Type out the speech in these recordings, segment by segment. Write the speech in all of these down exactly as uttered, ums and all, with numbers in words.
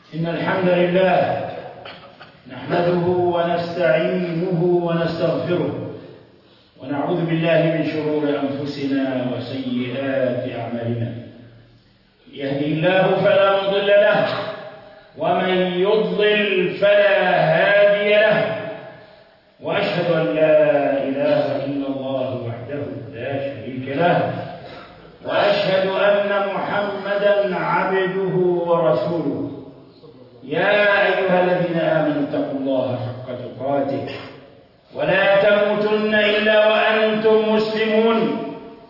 إن الحمد لله نحمده ونستعينه ونستغفره ونعوذ بالله من شرور أنفسنا وسيئات أعمالنا. يهدي الله فلا مضل له ومن يضلل فلا هادي له، وأشهد أن لا إله إلا الله وحده لا شريك له، وأشهد أن محمدًا عبده ورسوله. يا أيها الذين آمنوا اتقوا الله حق تقاته ولا تموتن إلا وأنتم مسلمون.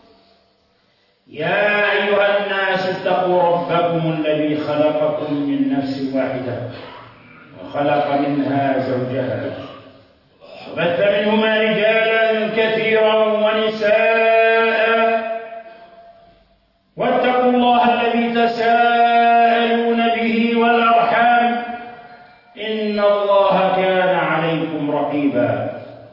يا أيها الناس اتقوا ربكم الذي خلقكم من نفس واحدة وخلق منها زوجها وبث منهما رجالا كثيرا ونساء، واتقوا الله الذي تساءلون به والأرحام إن الله كان عليكم رقيبا.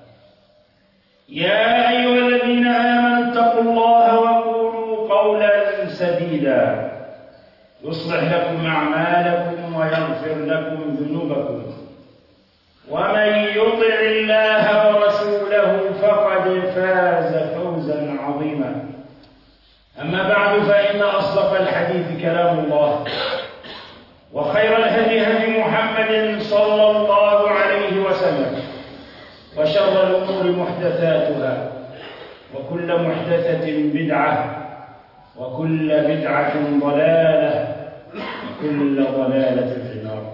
يا أيها الذين آمنوا اتقوا الله وقولوا قولا سديدا يصلح لكم أعمالكم ويغفر لكم ذنوبكم، ومن يطع الله ورسوله فقد فاز فوزا عظيما. أما بعد، فإن أصدق الحديث كلام الله، وخير الهدي هدي محمد صلى الله عليه وسلم، وشر الأمور محدثاتها، وكل محدثة بدعة، وكل بدعة ضلالة، وكل ضلالة في النار.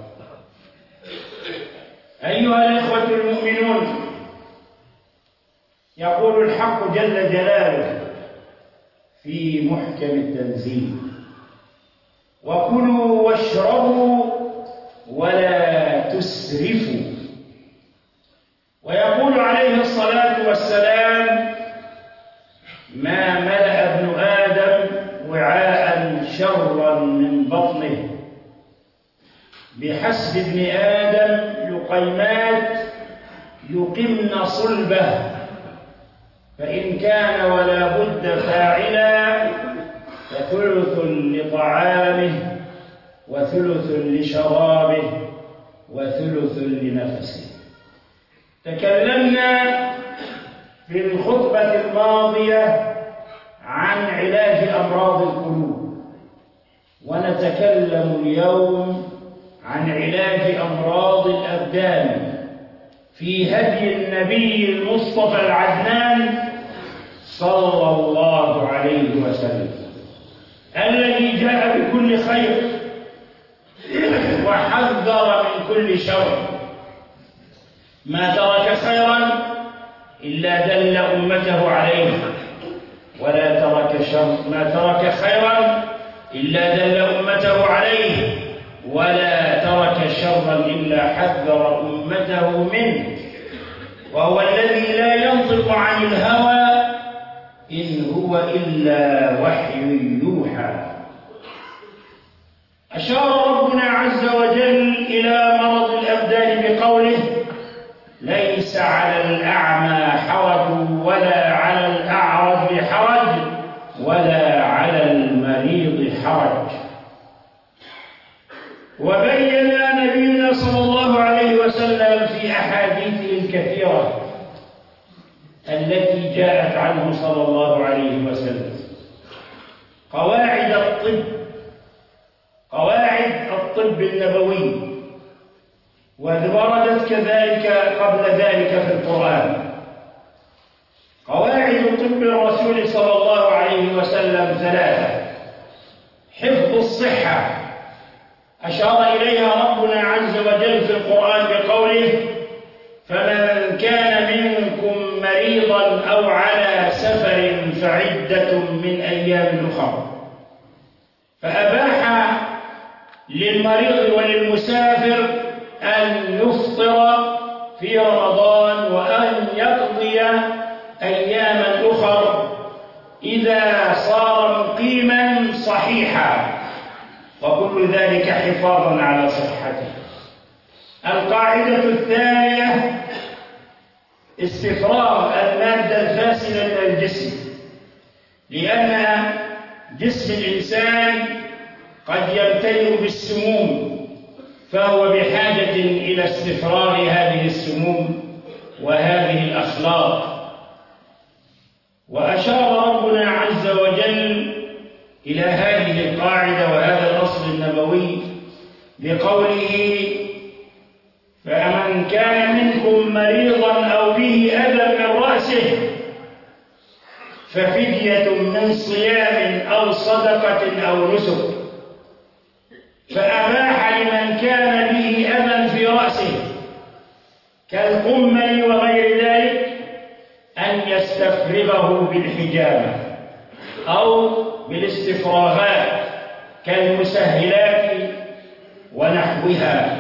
أيها الإخوة المؤمنون، يقول الحق جل جلاله في محكم التنزيل: وكلوا واشربوا ولا تسرفوا. ويقول عليه الصلاة والسلام: ما ملأ ابن آدم وعاء شرا من بطنه، بحسب ابن آدم لقيمات يقمن صلبه، فإن كان ولا بد فاعلا فثلث لطعامه وثلث لشرابه وثلث لنفسه. تكلمنا في الخطبة الماضية عن علاج أمراض القلوب، ونتكلم اليوم عن علاج أمراض الأبدان في هدي النبي المصطفى العدنان صلى الله عليه وسلم، الذي جاء بكل خير وحذر من كل شر. ما ترك خيرا إلا دل أمته عليه، ولا ترك شر ما ترك خيرا إلا دل أمته عليه، ولا ترك شرا إلا حذر أمته منه. وهو الذي لا ينطق عن الهوى إن هو إلا وحي يوحى. أشار ربنا عز وجل إلى مرض الأبدان بقوله: ليس على الأعمى حرج ولا على الأعرج حرج ولا على المريض حرج. وبين نبينا صلى الله عليه وسلم في أحاديثه الكثيرة التي جاءت عنه صلى الله عليه وسلم قواعد الطب قواعد الطب النبوي، ووردت كذلك قبل ذلك في القرآن. قواعد طب الرسول صلى الله عليه وسلم ثلاثة: حفظ الصحة، أشار إليها ربنا عز وجل في القرآن بقوله: فمن كان منكم مريضا أو على سفر فعدة من أيام أخرى. فأباح للمريض وللمسافر أن يفطر في رمضان وأن يقضي أياما أخرى إذا صار مقيما صحيحا، وكل ذلك حفاظا على صحته. القاعدة الثانية: استفراغ المادة الفاسدة من الجسم، لأن جسم الإنسان قد يمتلئ بالسموم، فهو بحاجة إلى استفراغ هذه السموم وهذه الأخلاق. وأشار ربنا عز وجل إلى هذه القاعدة وهذا الأصل النبوي بقوله: فمن كان منكم مريضا أو به أذى من رأسه ففدية من صيام أو صدقة أو نسك. فأباح لمن كان به أذى في رأسه كالقمل وغير ذلك أن يستفرغه بالحجامة أو بالاستفراغات كالمسهلات ونحوها،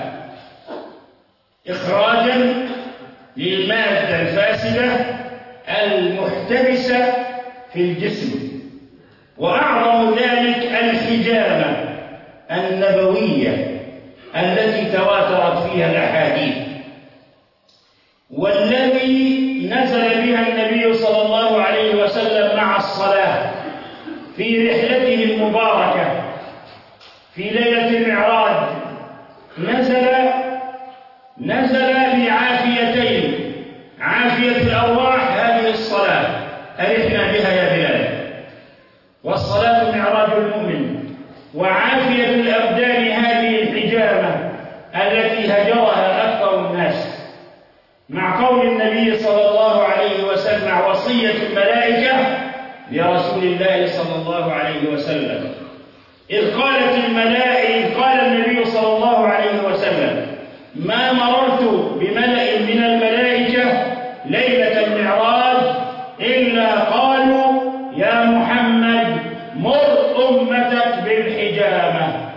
إخراجا للمادة الفاسدة المحتبسة في الجسم. وأعظم ذلك الحجامة النبوية التي تواترت فيها الأحاديث، والذي نزل بها النبي صلى الله عليه وسلم مع الصلاة في رحلته المباركة في ليلة المعراج. نزل نزل بعافيتين: عافية الأرواح هذه الصلاة أرحنا بها يا بلال، والصلاة معراج المؤمن. وعافية الأبدان هذه الحجامة التي هجرها أكثر الناس، مع قول النبي صلى الله عليه وسلم: مع وصية الملائكة لرسول الله صلى الله عليه وسلم، إذ قالت الملائكة إذ قال النبي صلى الله عليه وسلم: ما مررت بملأ من الملائكة ليلة المعراج إلا قالوا يا محمد مر أمتك بالحجامة.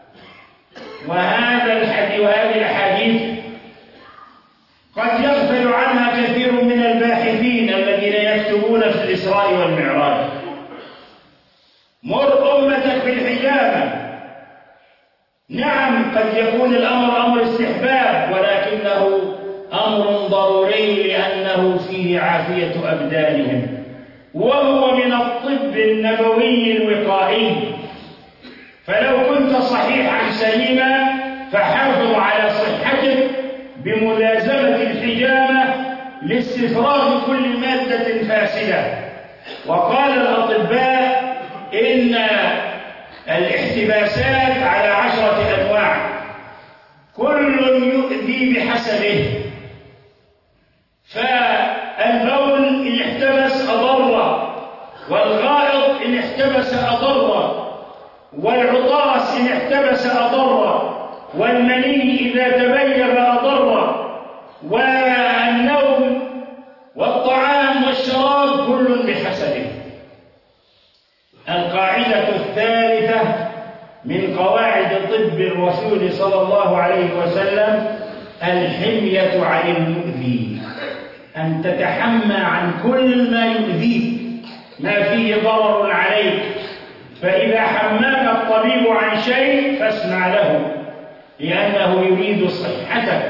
وهذا الحديث وهذه الأحاديث قد يغفل عنها كثير من الباحثين الذين يكتبون في الإسراء والمعراج. مر أمتك بالحجامة، نعم قد يكون الأمر أمر استحباب، ولكنه أمر ضروري لأنه فيه عافية أبدانهم، وهو من الطب النبوي الوقائي. فلو كنت صحيحا سليما فحافظ على صحتك بملازمة الحجامة لاستفراغ كل مادة فاسدة. وقال الأطباء إن الاحتباسات على عشرة أنواع، كل يؤذي بحسبه. فالبول إن احتبس أضر، والغائط إن احتبس أضر، والعطاس إن احتبس أضر، والمني إذا تبيض أضر، والنوم والطعام والشراب كل بحسبه. القاعدة الثالثة من قواعد طب الرسول صلى الله عليه وسلم الحمية عن المؤذي، أن تتحمى عن كل ما يؤذيك ما فيه ضرر عليك. فإذا حماك الطبيب عن شيء فاسمع له، لأنه يريد صحتك،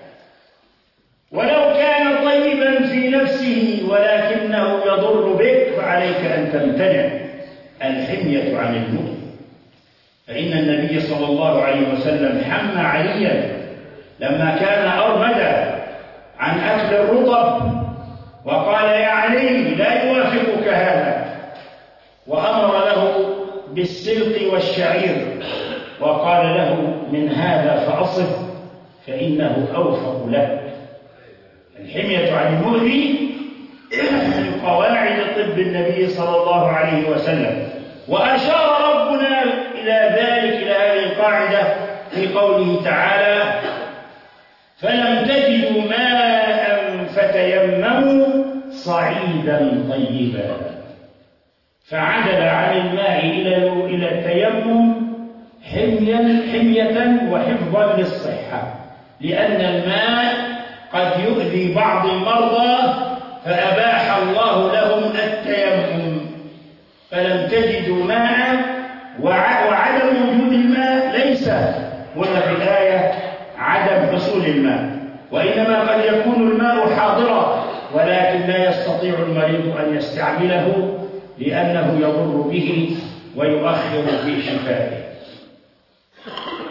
ولو كان طيبا في نفسه ولكنه يضر بك فعليك أن تمتنع. الحمية عن المؤذي، فإن النبي صلى الله عليه وسلم حمى عليا لما كان أرمدا عن أكل الرطب، وقال يا علي لا يوافقك هذا، وأمر له بالسلق والشعير، وقال له من هذا فأصف فإنه أوفق لك. الحمية عن المؤذي من قواعد طب النبي صلى الله عليه وسلم. وأشار ربنا إلى ذلك إلى هذه القاعدة في قوله تعالى: فلم تجدوا ماء فتيمموا صعيدا طيبا. فعدل عن الماء إلى إلى التيمم حميا حمية وحفظا للصحة، لأن الماء قد يؤذي بعض المرضى فأباح الله لهم التيمم. فلم تجدوا ماء، وعدم وجود الماء ليس هنا في الآية عدم حصول الماء، وإنما قد يكون الماء حاضرا ولكن لا يستطيع المريض أن يستعمله لأنه يضر به ويؤخر في شفائه.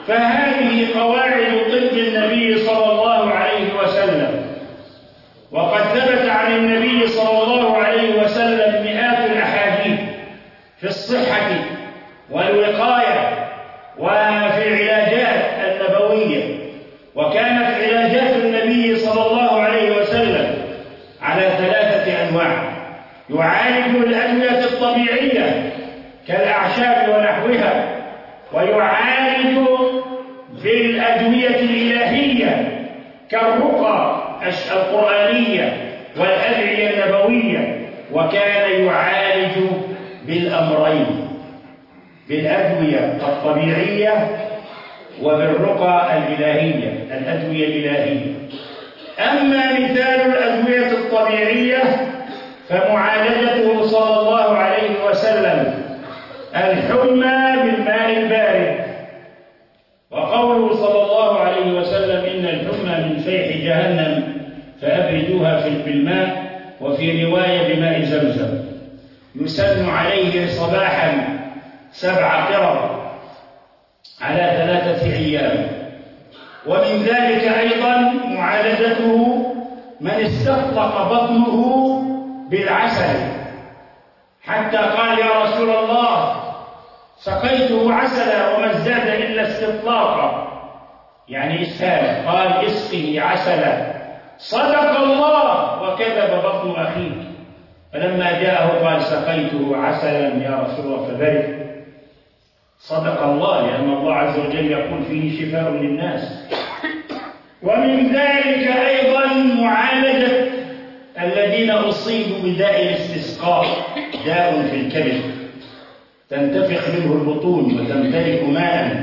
فهذه قواعد طب النبي صلى الله عليه وسلم، وقد ثبت عن النبي صلى الله عليه وسلم مئات الأحاديث في الصحة والوقاية وفي العلاجات النبوية. وكانت علاجات النبي صلى الله عليه وسلم على ثلاثة أنواع: يعالج الأدوية الطبيعية كالأعشاب ونحوها، ويعالج بالأدوية الإلهية كالرقى القرآنية والأدعية النبوية، وكان يعالج بالأمرين: بالأدوية الطبيعية وبالرقى الإلهية، الأدوية الإلهية. أما مثال الأدوية الطبيعية فمعالجته صلى الله عليه وسلم الحمى بالماء البارد، وقوله صلى الله عليه وسلم: إن الحمى من فيح جهنم فأبردوها بالماء، وفي رواية بماء زمزم. يسن عليه صباحا سبع قرب على ثلاثة أيام. ومن ذلك أيضا معالجته من استطلق بطنه بالعسل، حتى قال: يا رسول الله سقيته عسلا وما ازداد إلا استطلاقا، يعني إسهالا. قال: اسقه عسلا. صدق الله وكذب بطن أخيك. فلما جاءه قال: سقيته عسلا يا رسول الله فبرد. صدق الله، لأن الله عز وجل يقول فيه شفاء للناس. ومن ذلك أيضا معالجة الذين أصيبوا بداء الاستسقاء، داء في الكبد تنتفخ منه البطون وتمتلئ ماء.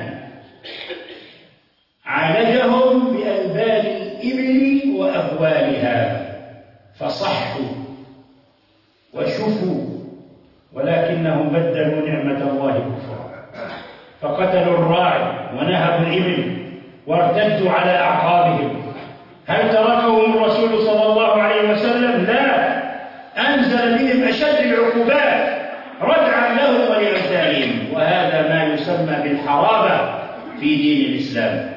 عالجهم بألبان الإبل وأبوالها فصحوا وشفوا، ولكنهم بدلوا نعمة الله كفرا، فقتلوا الراعي ونهبوا الإبل وارتدوا على أعقابهم. هل تركهم الرسول صلى الله عليه وسلم؟ لا، أنزل بهم أشد العقوبات ردعا لهم ولأمثالهم، وهذا ما يسمى بالحرابة في دين الإسلام.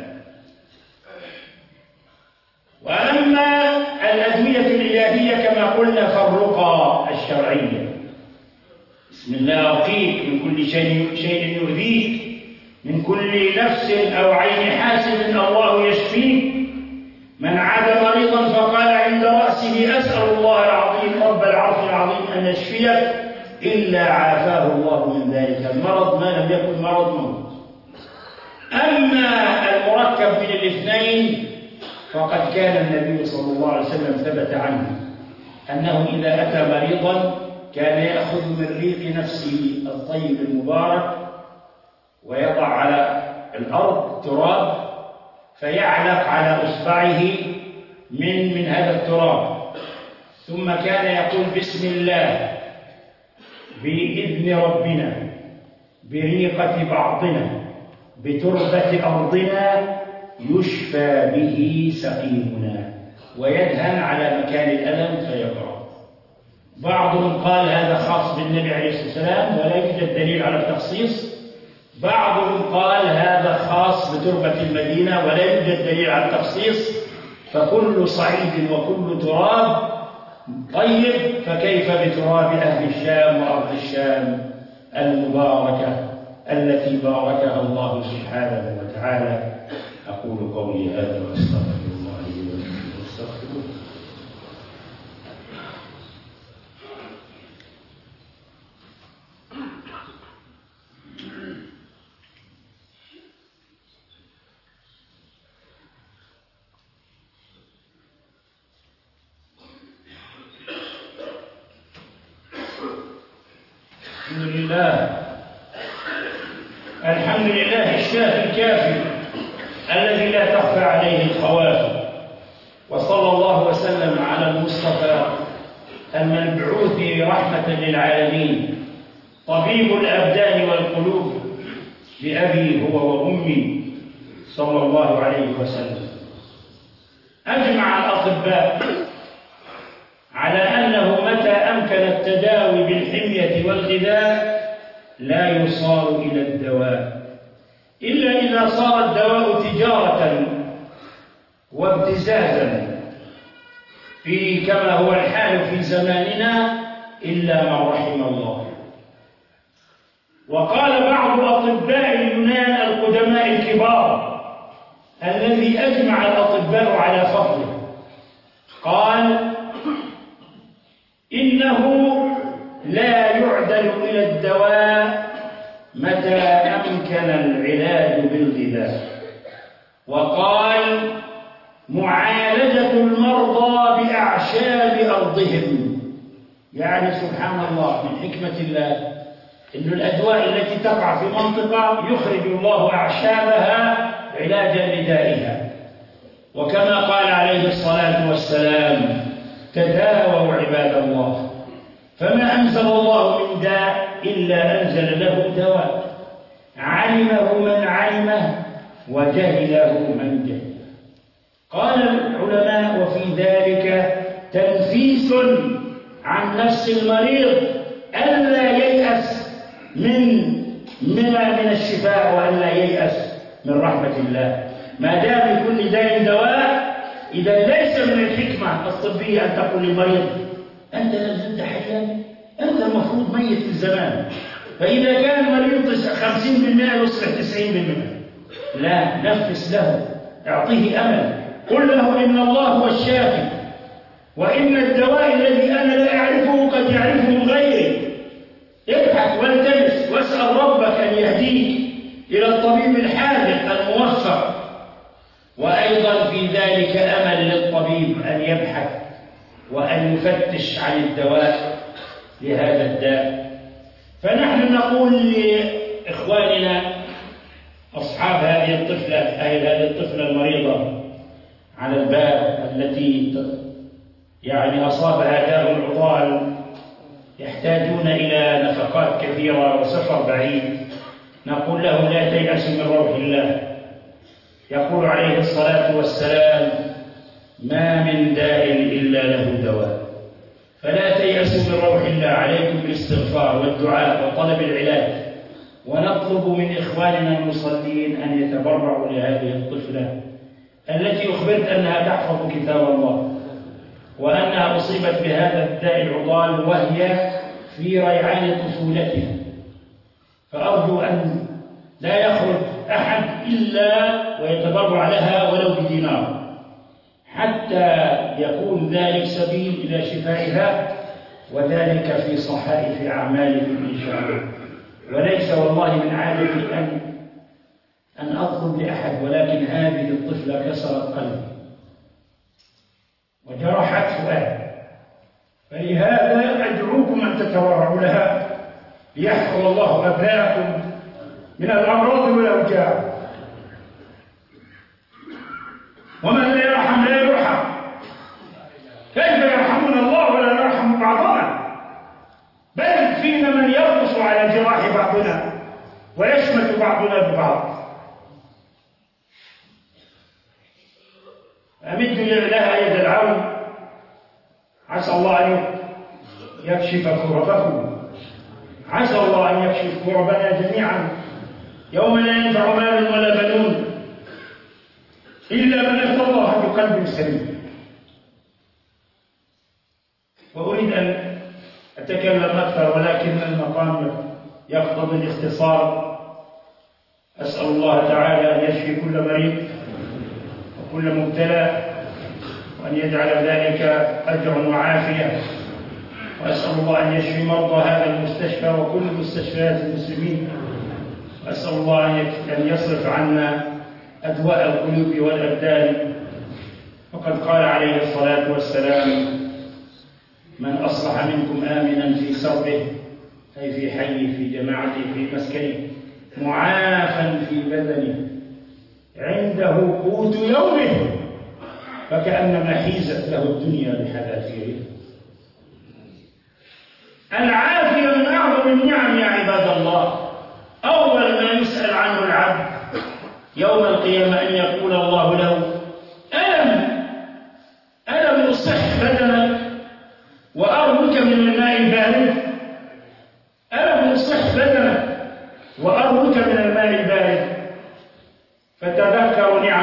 وأما الأدوية الإلهية كما قلنا فالرقى الشرعية: بسم الله أرقيك من كل شيء شيء يؤذيك، من كل نفس أو عين حاسد الله يشفيك. من عاد مريضا فقال عند رأسه: أسأل الله العظيم رب العرش العظيم أن يشفيك، إلا عافاه الله من ذلك المرض ما لم يكن مرض موت. أما المركب من الاثنين فقد كان النبي صلى الله عليه وسلم ثبت عنه أنه إذا أتى مريضا كان يأخذ من ريق نفسه الطيب المبارك ويضع على الأرض تراب، فيعلق على إصبعه من من هذا التراب، ثم كان يقول: بسم الله بإذن ربنا بريقة بعضنا بتربة أرضنا يشفى به سقيمنا، ويدهن على مكان الألم فيقرأ. بعضهم قال هذا خاص بالنبي عليه الصلاة والسلام ولا يوجد دليل على التخصيص، بعضهم قال هذا خاص بتربة المدينة ولا يوجد دليل على التخصيص، فكل صعيد وكل تراب طيب، فكيف بتراب أهل الشام وأرض الشام المباركة التي باركها الله سبحانه وتعالى. أقول قولي هذا وأستغفر الله لي ولكم واستغفروه. الحمد لله الحمد لله الشافي الكافي الذي لا تخفى عليه الخوافي، وصلى الله وسلم على المصطفى المبعوث رحمة للعالمين، طبيب الأبدان والقلوب، بأبي هو وأمي صلى الله عليه وسلم. أجمع الأطباء على أنه متى أمكن التداوي بالحمية والغذاء لا يصار إلى الدواء، إلا إذا صار الدواء تجارة وابتزازا في كما هو الحال في زماننا إلا من رحم الله. وقال بعض أطباء اليونان القدماء الكبار الذي أجمع الأطباء على فضله، قال إنه لا يعدل إلى الدواء متى أمكن العلاج بالغذاء. وقال معالجة المرضى بأعشاب أرضهم، يعني سبحان الله من حكمة الله إن الأدواء التي تقع في منطقة يخرج الله أعشابها علاجا لدائها. وكما قال عليه الصلاة والسلام تداووا عباد الله، فما أنزل الله من داء إلا أنزل له دواء، علمه من علمه وجهله من جهله. قال العلماء وفي ذلك تنفيس عن نفس المريض ألا ييأس من من من الشفاء وألا ييأس من رحمة الله، ما دام لكل داء دواء. إذا ليس من الحكمة الطبية أن تقول للمريض أنت لا زلت حيا، أنت المفروض ميت من زمان، فإذا كان المريض خمسين بالمئة يصبح تسعين بالمئة. لا، نفس له، أعطيه أمل، قل له إن الله هو الشافي، وإن الدواء الذي أنا لا أعرفه قد يعرفه غيري. ابحث والتمس واسأل ربك أن يهديك إلى الطبيب الحاذق الموفق. وأيضا في ذلك أمل للطبيب أن يبحث وأن يفتش عن الدواء لهذا الداء. فنحن نقول لإخواننا أصحاب هذه الطفلة أي هذه الطفلة المريضة على الباب التي يعني أصابها داء العضال يحتاجون إلى نفقات كثيرة وسفر بعيد، نقول لهم لا تيأسوا من روح الله. يقول عليه الصلاة والسلام ما من داء إلا له دواء، فلا تيأسوا من روح الله. عليكم بالاستغفار والدعاء وطلب العلاج، ونطلب من إخواننا المصلين أن يتبرعوا لهذه الطفلة التي أخبرت أنها تحفظ كتاب الله وأنها أصيبت بهذا الداء العضال وهي في ريعان طفولتها. فأرجو أن لا يخرج أحد إلا ويتبرع لها ولو بدينار حتى يكون ذلك سبيل إلى شفائها، وذلك في صحائف أعمالكم إن شاء الله. وليس والله من عادتي أن أن أطلب لأحد، ولكن هذه الطفلة كسرت قلبي وجرحت فؤادي، فلهذا أدعوكم أن تتورعوا لها ليحفظ الله أبناءكم من الأمراض والأوجاع. ومن لا يرحم لا يرحم، كيف يرحمنا الله ولا نرحم بعضنا؟ بل فينا من يرقص على جراح بعضنا ويشمت بعضنا ببعض. أمد لها يد العون، عسى الله أن يكشف كربكم، عسى الله أن يكشف كربنا جميعا يوم لا ينفع مال ولا بنون إلا من أتى الله بقلب سليم. وأريد أن أتكلم أكثر ولكن المقام يقتضي الاختصار. أسأل الله تعالى أن يشفي كل مريض وكل مبتلى، وأن يجعل ذلك أجرا وعافية. وأسأل الله أن يشفي مرضى هذا المستشفى وكل مستشفيات المسلمين. وأسأل الله أن يصرف عنا أدواء القلوب والأبدان. وقد قال عليه الصلاة والسلام من أصبح منكم آمنا في سربه أي في حيه في جماعته في مسكنه معافا في بدنه عنده قوت يومه فكأنما حيزت له الدنيا بحذافيرها. العافية من أعظم النعم يا عباد الله. أول ما يسأل عنه العبد يوم القيامة أن يقول الله له ألم ألم أصح بدنك وأروك من الماء البارد؟ ألم أصح بدنك وأروك من الماء البارد؟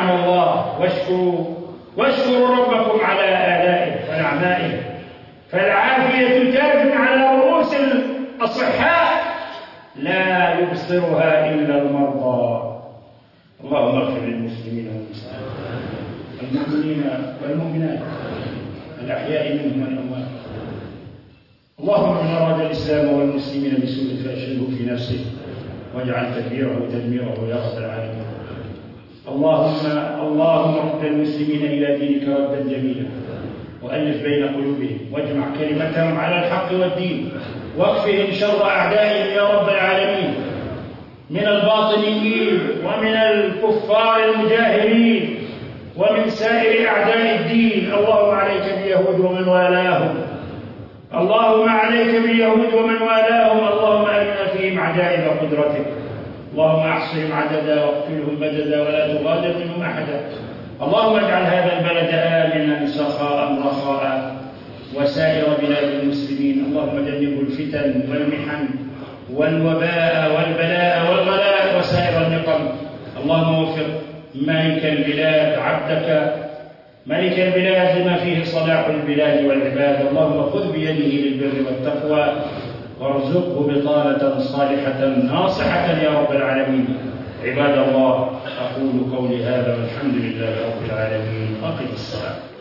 نعم الله، واشكروا واشكروا ربكم على آلائه ونعمائه، فالعافية تاج على رؤوس الأصحاء لا يبصرها إلا المرضى. اللهم اغفر للمسلمين والمسلمات، المؤمنين والمؤمنات، الأحياء منهم والأموات. اللهم من أراد الإسلام والمسلمين بسوء فأشغله في نفسه واجعل تدبيره تدميره يا رب العالمين. اللهم اللهم رد المسلمين إلى دينك ردا جميلا، وألف بين قلوبهم، واجمع كلمتهم على الحق والدين، واكفهم شر أعدائهم يا رب العالمين، من الباطنيين ومن الكفار المجاهرين ومن سائر أعداء الدين. اللهم عليك باليهود ومن والاهم، اللهم عليك باليهود ومن والاهم، اللهم أرنا فيهم عجائب قدرتك، اللهم احصهم عددا واقتلهم بددا ولا تغادر منهم أحدا. اللهم اجعل هذا البلد آمنا سخاء رخاء وسائر بلاد المسلمين. اللهم جنبه الفتن والمحن والوباء والبلاء والغلاء وسائر النقم. اللهم وفق ملك البلاد عبدك ملك البلاد لما فيه صلاح البلاد والعباد. اللهم خذ بيده للبر والتقوى وارزقه بطانة صالحة ناصحة يا رب العالمين. عباد الله، أقول قولي هذا والحمد لله رب العالمين. أقم الصلاة.